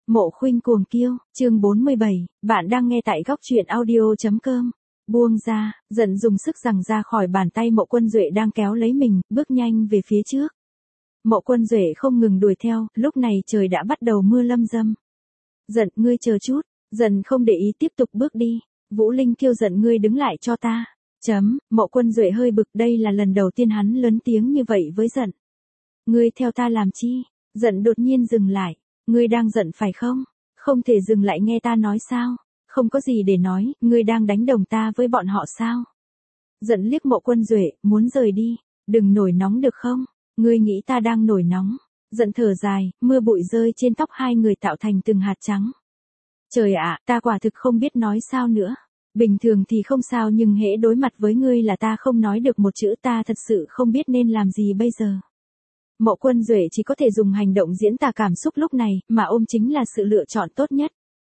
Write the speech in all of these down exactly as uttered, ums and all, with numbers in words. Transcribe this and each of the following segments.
Mộ Khuynh Cuồng Kiêu, chương bốn mươi bảy, bạn đang nghe tại góc truyện audio.com. Buông ra, giận dùng sức giằng ra khỏi bàn tay Mộ Quân Duệ đang kéo lấy mình, bước nhanh về phía trước. Mộ Quân Duệ không ngừng đuổi theo, lúc này trời đã bắt đầu mưa lâm dâm. Giận, ngươi chờ chút, giận không để ý tiếp tục bước đi. Vũ Linh Kiêu giận, ngươi đứng lại cho ta. Chấm, Mộ Quân Duệ hơi bực, đây là lần đầu tiên hắn lớn tiếng như vậy với giận. Ngươi theo ta làm chi? Giận đột nhiên dừng lại. Ngươi đang giận phải không? Không thể dừng lại nghe ta nói sao? Không có gì để nói, ngươi đang đánh đồng ta với bọn họ sao? Giận liếc Mộ Quân Duệ, muốn rời đi. Đừng nổi nóng được không? Ngươi nghĩ ta đang nổi nóng. Giận thở dài, mưa bụi rơi trên tóc hai người tạo thành từng hạt trắng. Trời ạ, ta quả thực không biết nói sao nữa. Bình thường thì không sao, nhưng hễ đối mặt với ngươi là ta không nói được một chữ, ta thật sự không biết nên làm gì bây giờ. Mộ Quân Duệ chỉ có thể dùng hành động diễn tả cảm xúc lúc này, mà ôm chính là sự lựa chọn tốt nhất.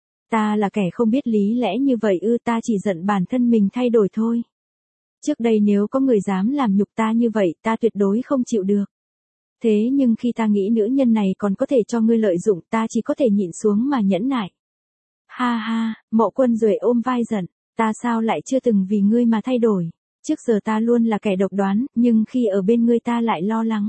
Ta là kẻ không biết lý lẽ như vậy ư? Ta chỉ giận bản thân mình thay đổi thôi. Trước đây nếu có người dám làm nhục ta như vậy, ta tuyệt đối không chịu được. Thế nhưng khi ta nghĩ nữ nhân này còn có thể cho ngươi lợi dụng, ta chỉ có thể nhịn xuống mà nhẫn nại. Ha ha, Mộ Quân Duệ ôm vai giận, ta sao lại chưa từng vì ngươi mà thay đổi. Trước giờ ta luôn là kẻ độc đoán, nhưng khi ở bên ngươi ta lại lo lắng.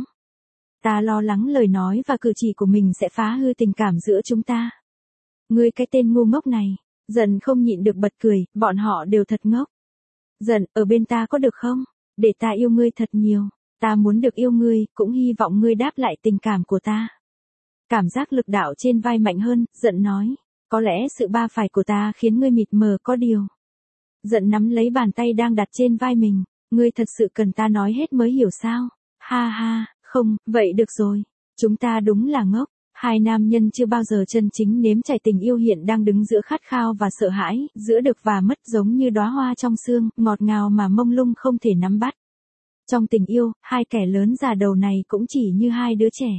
Ta lo lắng lời nói và cử chỉ của mình sẽ phá hư tình cảm giữa chúng ta. Ngươi cái tên ngu ngốc này. Giận không nhịn được bật cười, bọn họ đều thật ngốc. Giận, ở bên ta có được không? Để ta yêu ngươi thật nhiều. Ta muốn được yêu ngươi, cũng hy vọng ngươi đáp lại tình cảm của ta. Cảm giác lực đạo trên vai mạnh hơn, giận nói. Có lẽ sự ba phải của ta khiến ngươi mịt mờ có điều. Giận nắm lấy bàn tay đang đặt trên vai mình. Ngươi thật sự cần ta nói hết mới hiểu sao? Ha ha. Không, vậy được rồi. Chúng ta đúng là ngốc. Hai nam nhân chưa bao giờ chân chính nếm trải tình yêu hiện đang đứng giữa khát khao và sợ hãi, giữa được và mất giống như đóa hoa trong sương, ngọt ngào mà mông lung không thể nắm bắt. Trong tình yêu, hai kẻ lớn già đầu này cũng chỉ như hai đứa trẻ.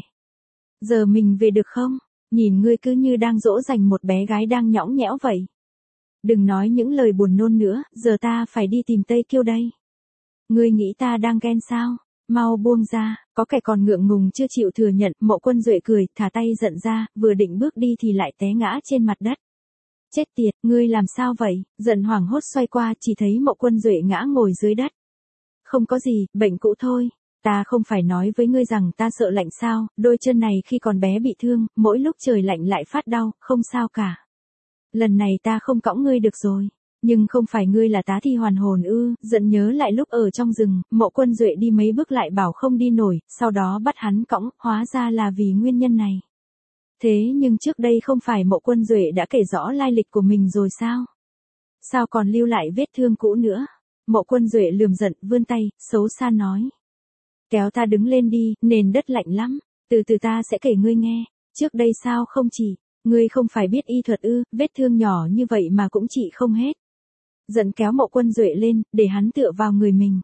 Giờ mình về được không? Nhìn ngươi cứ như đang dỗ dành một bé gái đang nhõng nhẽo vậy. Đừng nói những lời buồn nôn nữa, giờ ta phải đi tìm Tây Kiêu đây. Ngươi nghĩ ta đang ghen sao? Mau buông ra, có kẻ còn ngượng ngùng chưa chịu thừa nhận. Mộ Quân Duệ cười, thả tay giận ra, vừa định bước đi thì lại té ngã trên mặt đất. Chết tiệt, ngươi làm sao vậy? Giận hoảng hốt xoay qua, chỉ thấy Mộ Quân Duệ ngã ngồi dưới đất. Không có gì, bệnh cũ thôi. Ta không phải nói với ngươi rằng ta sợ lạnh sao? Đôi chân này khi còn bé bị thương, mỗi lúc trời lạnh lại phát đau, không sao cả. Lần này ta không cõng ngươi được rồi. Nhưng không phải ngươi là tá thi hoàn hồn ư? Giận nhớ lại lúc ở trong rừng, Mộ Quân Duệ đi mấy bước lại bảo không đi nổi, sau đó bắt hắn cõng, hóa ra là vì nguyên nhân này. Thế nhưng trước đây không phải Mộ Quân Duệ đã kể rõ lai lịch của mình rồi sao? Sao còn lưu lại vết thương cũ nữa? Mộ Quân Duệ lườm giận, vươn tay, xấu xa nói. Kéo ta đứng lên đi, nền đất lạnh lắm, từ từ ta sẽ kể ngươi nghe. Trước đây sao không chỉ, ngươi không phải biết y thuật ư? Vết thương nhỏ như vậy mà cũng trị không hết. Giận kéo Mộ Quân Duệ lên, để hắn tựa vào người mình.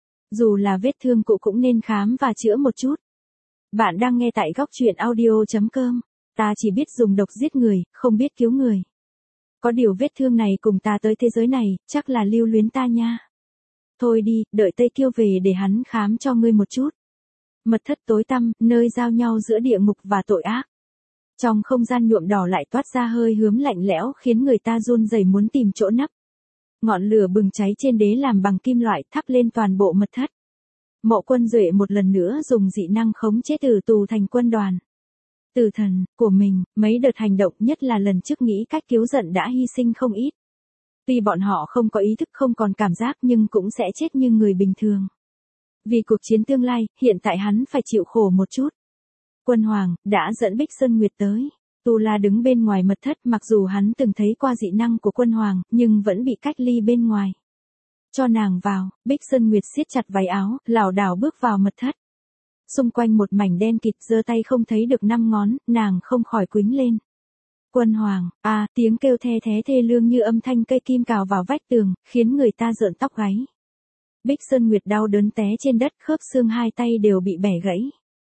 Dù là vết thương cũ cũng nên khám và chữa một chút. Bạn đang nghe tại góc truyện audio.com. Ta chỉ biết dùng độc giết người, không biết cứu người. Có điều vết thương này cùng ta tới thế giới này, chắc là lưu luyến ta nha. Thôi đi, đợi Tây Kiêu về để hắn khám cho ngươi một chút. Mật thất tối tăm, nơi giao nhau giữa địa ngục và tội ác. Trong không gian nhuộm đỏ lại toát ra hơi hướm lạnh lẽo khiến người ta run rẩy muốn tìm chỗ nấp. Ngọn lửa bừng cháy trên đế làm bằng kim loại thắp lên toàn bộ mật thất. Mộ Quân Duệ một lần nữa dùng dị năng khống chế tử tù thành quân đoàn. Tử thần của mình, mấy đợt hành động nhất là lần trước nghĩ cách cứu giận đã hy sinh không ít. Tuy bọn họ không có ý thức không còn cảm giác nhưng cũng sẽ chết như người bình thường. Vì cuộc chiến tương lai, hiện tại hắn phải chịu khổ một chút. Quân Hoàng đã dẫn Bích Sơn Nguyệt tới. Tu La đứng bên ngoài mật thất, mặc dù hắn từng thấy qua dị năng của Quân Hoàng, nhưng vẫn bị cách ly bên ngoài. Cho nàng vào, Bích Sơn Nguyệt siết chặt váy áo, lảo đảo bước vào mật thất. Xung quanh một mảnh đen kịt, giơ tay không thấy được năm ngón, nàng không khỏi quĩnh lên. Quân Hoàng, à, tiếng kêu the thé thê lương như âm thanh cây kim cào vào vách tường, khiến người ta rợn tóc gáy. Bích Sơn Nguyệt đau đớn té trên đất, khớp xương hai tay đều bị bẻ gãy.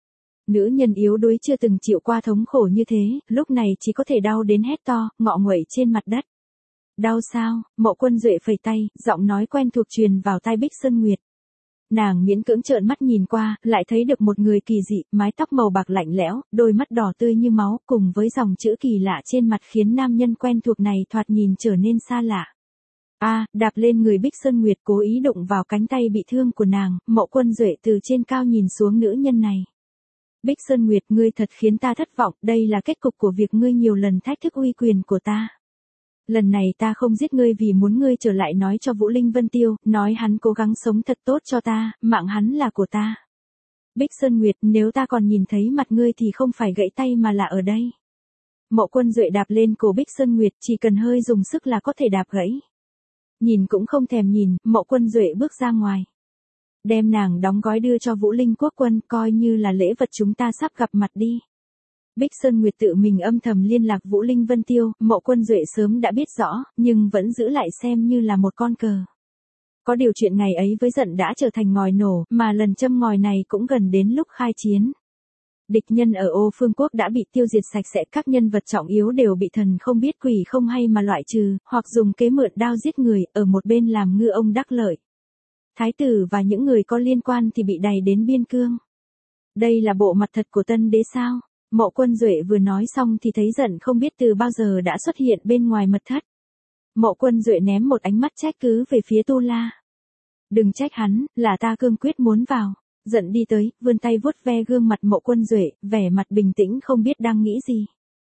Nữ nhân yếu đuối chưa từng chịu qua thống khổ như thế, lúc này chỉ có thể đau đến hét to, ngọ nguậy trên mặt đất. Đau sao? Mộ Quân Duệ phẩy tay, giọng nói quen thuộc truyền vào tai Bích Sơn Nguyệt. Nàng miễn cưỡng trợn mắt nhìn qua, lại thấy được một người kỳ dị, mái tóc màu bạc lạnh lẽo, đôi mắt đỏ tươi như máu, cùng với dòng chữ kỳ lạ trên mặt khiến nam nhân quen thuộc này thoạt nhìn trở nên xa lạ. A, à, đạp lên người Bích Sơn Nguyệt cố ý đụng vào cánh tay bị thương của nàng, Mộ Quân Duệ từ trên cao nhìn xuống nữ nhân này. Bích Sơn Nguyệt, ngươi thật khiến ta thất vọng, đây là kết cục của việc ngươi nhiều lần thách thức uy quyền của ta. Lần này ta không giết ngươi vì muốn ngươi trở lại nói cho Vũ Linh Vân Tiêu, nói hắn cố gắng sống thật tốt cho ta, mạng hắn là của ta. Bích Sơn Nguyệt, nếu ta còn nhìn thấy mặt ngươi thì không phải gãy tay mà là ở đây. Mộ Quân Duệ đạp lên cổ Bích Sơn Nguyệt, chỉ cần hơi dùng sức là có thể đạp gãy. Nhìn cũng không thèm nhìn, Mộ Quân Duệ bước ra ngoài. Đem nàng đóng gói đưa cho Vũ Linh Quốc Quân, coi như là lễ vật chúng ta sắp gặp mặt đi. Bích Sơn Nguyệt tự mình âm thầm liên lạc Vũ Linh Vân Tiêu, Mộ Quân Duệ sớm đã biết rõ, nhưng vẫn giữ lại xem như là một con cờ. Có điều chuyện ngày ấy với giận đã trở thành ngòi nổ, mà lần châm ngòi này cũng gần đến lúc khai chiến. Địch nhân ở Ô Phương Quốc đã bị tiêu diệt sạch sẽ, các nhân vật trọng yếu đều bị thần không biết quỷ không hay mà loại trừ, hoặc dùng kế mượn đao giết người, ở một bên làm ngư ông đắc lợi. Thái tử và những người có liên quan thì bị đày đến biên cương. Đây là bộ mặt thật của tân đế sao? Mộ Quân Duệ vừa nói xong thì thấy giận không biết từ bao giờ đã xuất hiện bên ngoài mật thất. Mộ Quân Duệ ném một ánh mắt trách cứ về phía Tu La. Đừng trách hắn, là ta cương quyết muốn vào. Giận đi tới, vươn tay vuốt ve gương mặt Mộ Quân Duệ, vẻ mặt bình tĩnh không biết đang nghĩ gì.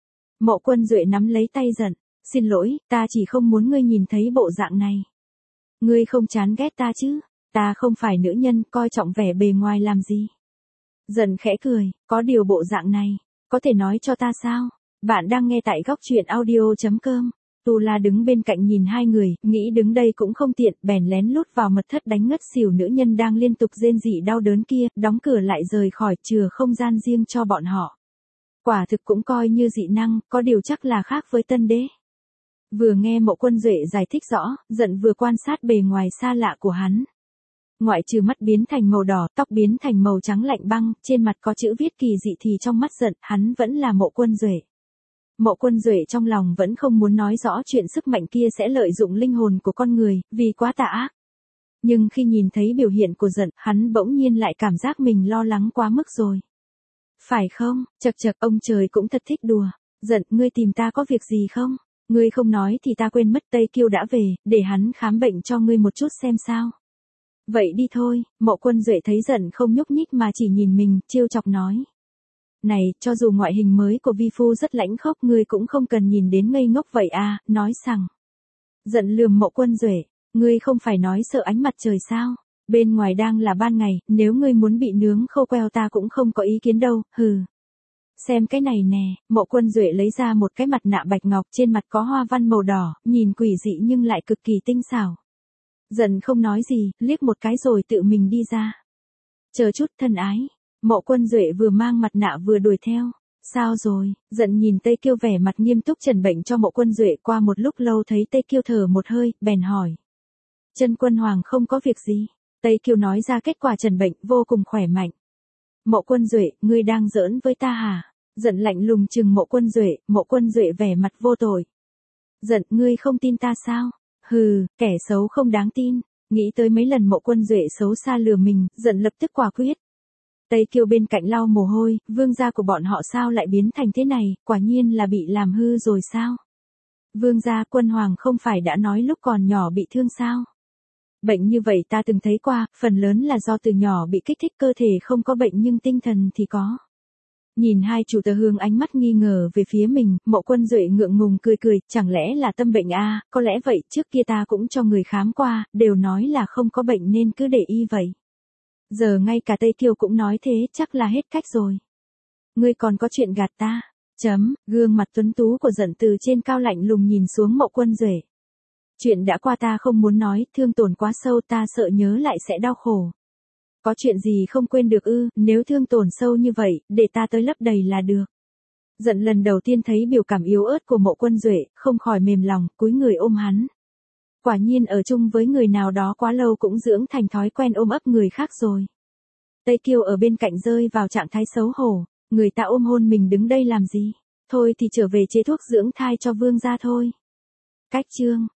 Mộ Quân Duệ nắm lấy tay giận, xin lỗi, ta chỉ không muốn ngươi nhìn thấy bộ dạng này. Ngươi không chán ghét ta chứ, ta không phải nữ nhân, coi trọng vẻ bề ngoài làm gì. Giận khẽ cười, có điều bộ dạng này, có thể nói cho ta sao? Bạn đang nghe tại góc truyện audio chấm com. Tu La đứng bên cạnh nhìn hai người, nghĩ đứng đây cũng không tiện, bèn lén lút vào mật thất đánh ngất xỉu nữ nhân đang liên tục rên rỉ đau đớn kia, đóng cửa lại rời khỏi, chừa không gian riêng cho bọn họ. Quả thực cũng coi như dị năng, có điều chắc là khác với tân đế. Vừa nghe Mộ Quân Duệ giải thích rõ, giận vừa quan sát bề ngoài xa lạ của hắn. Ngoại trừ mắt biến thành màu đỏ, tóc biến thành màu trắng lạnh băng, trên mặt có chữ viết kỳ dị thì trong mắt giận, hắn vẫn là Mộ Quân Duệ. Mộ Quân Duệ trong lòng vẫn không muốn nói rõ chuyện sức mạnh kia sẽ lợi dụng linh hồn của con người, vì quá tà ác. Nhưng khi nhìn thấy biểu hiện của giận, hắn bỗng nhiên lại cảm giác mình lo lắng quá mức rồi. Phải không, chật chật, ông trời cũng thật thích đùa. Giận, ngươi tìm ta có việc gì không? Ngươi không nói thì ta quên mất Tây Kiêu đã về, để hắn khám bệnh cho ngươi một chút xem sao. Vậy đi thôi, Mộ Quân Duệ thấy giận không nhúc nhích mà chỉ nhìn mình, trêu chọc nói. Này, cho dù ngoại hình mới của vi phu rất lãnh khốc, ngươi cũng không cần nhìn đến ngây ngốc vậy à, nói rằng. Giận lườm Mộ Quân Duệ, ngươi không phải nói sợ ánh mặt trời sao? Bên ngoài đang là ban ngày, nếu ngươi muốn bị nướng khô queo ta cũng không có ý kiến đâu, hừ. Xem cái này nè, Mộ Quân Duệ lấy ra một cái mặt nạ bạch ngọc, trên mặt có hoa văn màu đỏ, nhìn quỷ dị nhưng lại cực kỳ tinh xảo. Giận không nói gì, liếc một cái rồi tự mình đi ra. Chờ chút thân ái. Mộ Quân Duệ vừa mang mặt nạ vừa đuổi theo. Sao rồi? Giận nhìn Tây Kiêu vẻ mặt nghiêm túc trần bệnh cho Mộ Quân Duệ, qua một lúc lâu thấy Tây Kiêu thở một hơi, bèn hỏi. Chân Quân Hoàng không có việc gì. Tây Kiêu nói ra kết quả trần bệnh, vô cùng khỏe mạnh. Mộ Quân Duệ, ngươi đang giỡn với ta hả? Giận lạnh lùng trừng Mộ Quân Duệ, Mộ Quân Duệ vẻ mặt vô tội. Giận, ngươi không tin ta sao? Hừ, kẻ xấu không đáng tin. Nghĩ tới mấy lần Mộ Quân Duệ xấu xa lừa mình, giận lập tức quả quyết. Tây Kiêu bên cạnh lau mồ hôi, vương gia của bọn họ sao lại biến thành thế này, quả nhiên là bị làm hư rồi sao? Vương gia, Quân Hoàng không phải đã nói lúc còn nhỏ bị thương sao? Bệnh như vậy ta từng thấy qua, phần lớn là do từ nhỏ bị kích thích, cơ thể không có bệnh nhưng tinh thần thì có. Nhìn hai chủ tớ hướng ánh mắt nghi ngờ về phía mình, Mộ Quân Duệ ngượng ngùng cười cười, chẳng lẽ là tâm bệnh à, có lẽ vậy, trước kia ta cũng cho người khám qua, đều nói là không có bệnh nên cứ để y vậy. Giờ ngay cả Tây Kiêu cũng nói thế, chắc là hết cách rồi. Ngươi còn có chuyện gạt ta. Chấm, gương mặt tuấn tú của giận từ trên cao lạnh lùng nhìn xuống Mộ Quân Duệ. Chuyện đã qua ta không muốn nói, thương tổn quá sâu ta sợ nhớ lại sẽ đau khổ. Có chuyện gì không quên được ư, nếu thương tổn sâu như vậy, để ta tới lấp đầy là được. Giận lần đầu tiên thấy biểu cảm yếu ớt của Mộ Quân Duệ, không khỏi mềm lòng, cúi người ôm hắn. Quả nhiên ở chung với người nào đó quá lâu cũng dưỡng thành thói quen ôm ấp người khác rồi. Tây Kiêu ở bên cạnh rơi vào trạng thái xấu hổ, người ta ôm hôn mình đứng đây làm gì? Thôi thì trở về chế thuốc dưỡng thai cho vương gia thôi. Cách chương,